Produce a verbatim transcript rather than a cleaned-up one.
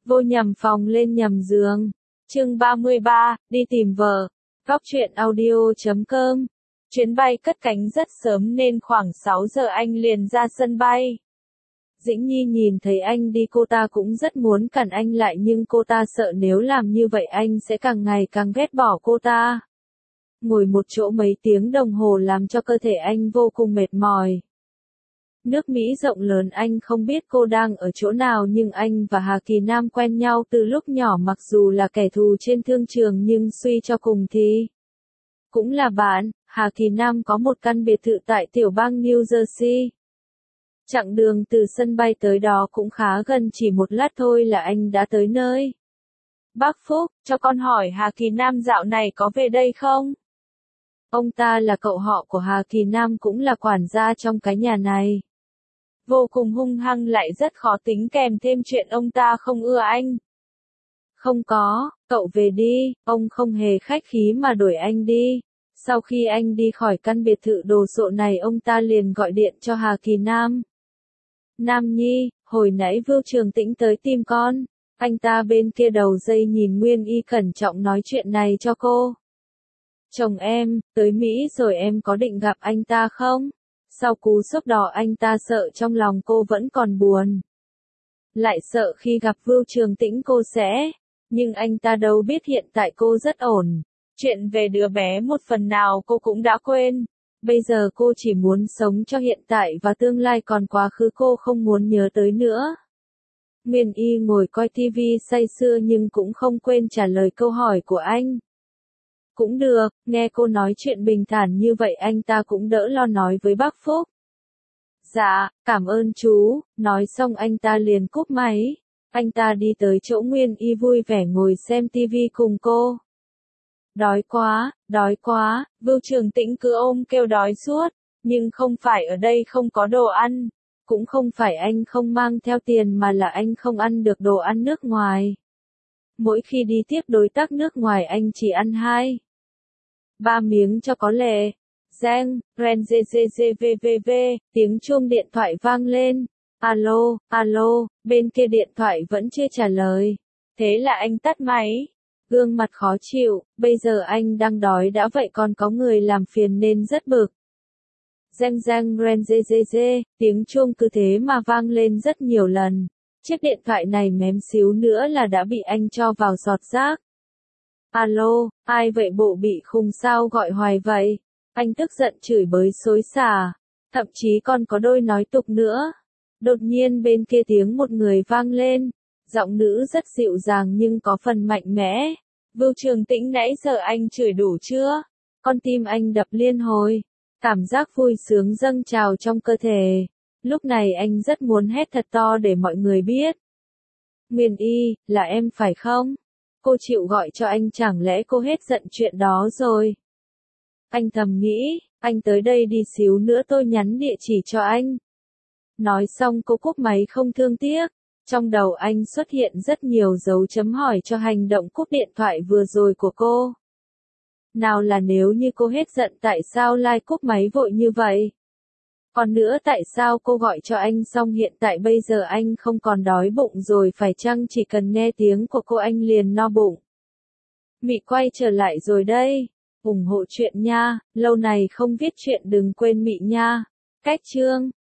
Vô nhầm phòng lên nhầm giường. Chương ba mươi ba, đi tìm vợ. Góc truyện audio chấm com. Chuyến bay cất cánh rất sớm nên khoảng sáu giờ anh liền ra sân bay. Dĩnh Nhi nhìn thấy anh đi cô ta cũng rất muốn cản anh lại nhưng cô ta sợ nếu làm như vậy anh sẽ càng ngày càng ghét bỏ cô ta. Ngồi một chỗ mấy tiếng đồng hồ làm cho cơ thể anh vô cùng mệt mỏi. Nước Mỹ rộng lớn, anh không biết cô đang ở chỗ nào nhưng anh và Hà Kỳ Nam quen nhau từ lúc nhỏ, mặc dù là kẻ thù trên thương trường nhưng suy cho cùng thì cũng là bạn. Hà Kỳ Nam có một căn biệt thự tại tiểu bang New Jersey. Chặng đường từ sân bay tới đó cũng khá gần, chỉ một lát thôi là anh đã tới nơi. Bác Phúc, cho con hỏi Hà Kỳ Nam dạo này có về đây không? Ông ta là cậu họ của Hà Kỳ Nam, cũng là quản gia trong cái nhà này. Vô cùng hung hăng lại rất khó tính, kèm thêm chuyện ông ta không ưa anh. Không có, cậu về đi, ông không hề khách khí mà đuổi anh đi. Sau khi anh đi khỏi căn biệt thự đồ sộ này, ông ta liền gọi điện cho Hà Kỳ Nam. Nam Nhi, hồi nãy Vưu Trường Tĩnh tới tìm con. Anh ta bên kia đầu dây nhìn Nguyên Y cẩn trọng nói chuyện này cho cô. Chồng em, tới Mỹ rồi, em có định gặp anh ta không? Sau cú sốc đó anh ta sợ trong lòng cô vẫn còn buồn. Lại sợ khi gặp Vưu Trường Tĩnh cô sẽ, nhưng anh ta đâu biết hiện tại cô rất ổn. Chuyện về đứa bé một phần nào cô cũng đã quên. Bây giờ cô chỉ muốn sống cho hiện tại và tương lai, còn quá khứ cô không muốn nhớ tới nữa. Nguyên Y ngồi coi tivi say sưa nhưng cũng không quên trả lời câu hỏi của anh. Cũng được, nghe cô nói chuyện bình thản như vậy anh ta cũng đỡ lo, nói với bác Phúc. Dạ, cảm ơn chú, nói xong anh ta liền cúp máy. Anh ta đi tới chỗ Nguyên Y vui vẻ ngồi xem tivi cùng cô. Đói quá, đói quá, Vưu Trường Tĩnh cứ ôm kêu đói suốt, nhưng không phải ở đây không có đồ ăn, cũng không phải anh không mang theo tiền mà là anh không ăn được đồ ăn nước ngoài. Mỗi khi đi tiếp đối tác nước ngoài anh chỉ ăn hai, ba miếng cho có lệ. Giang, ren dê dê dê vê vê vê, tiếng chuông điện thoại vang lên. Alo, alo, bên kia điện thoại vẫn chưa trả lời. Thế là anh tắt máy. Gương mặt khó chịu, bây giờ anh đang đói đã vậy còn có người làm phiền nên rất bực. Giang giang ren dê dê dê, tiếng chuông cứ thế mà vang lên rất nhiều lần. Chiếc điện thoại này mém xíu nữa là đã bị anh cho vào giọt rác. Alo, ai vậy, bộ bị khùng sao gọi hoài vậy? Anh tức giận chửi bới xối xả, thậm chí còn có đôi nói tục nữa. Đột nhiên bên kia tiếng một người vang lên, giọng nữ rất dịu dàng nhưng có phần mạnh mẽ. Vưu Trường Tĩnh, nãy giờ anh chửi đủ chưa? Con tim anh đập liên hồi, cảm giác vui sướng dâng trào trong cơ thể. Lúc này anh rất muốn hét thật to để mọi người biết. Nguyên Y, là em phải không? Cô chịu gọi cho anh, chẳng lẽ cô hết giận chuyện đó rồi? Anh thầm nghĩ, anh tới đây đi xíu nữa tôi nhắn địa chỉ cho anh. Nói xong cô cúp máy không thương tiếc. Trong đầu anh xuất hiện rất nhiều dấu chấm hỏi cho hành động cúp điện thoại vừa rồi của cô. Nào là nếu như cô hết giận tại sao lại cúp máy vội như vậy? Còn nữa, tại sao cô gọi cho anh xong hiện tại bây giờ anh không còn đói bụng rồi, phải chăng chỉ cần nghe tiếng của cô anh liền no bụng? Mị quay trở lại rồi đây. Ủng hộ chuyện nha, lâu này không viết chuyện đừng quên Mị nha. Cách chương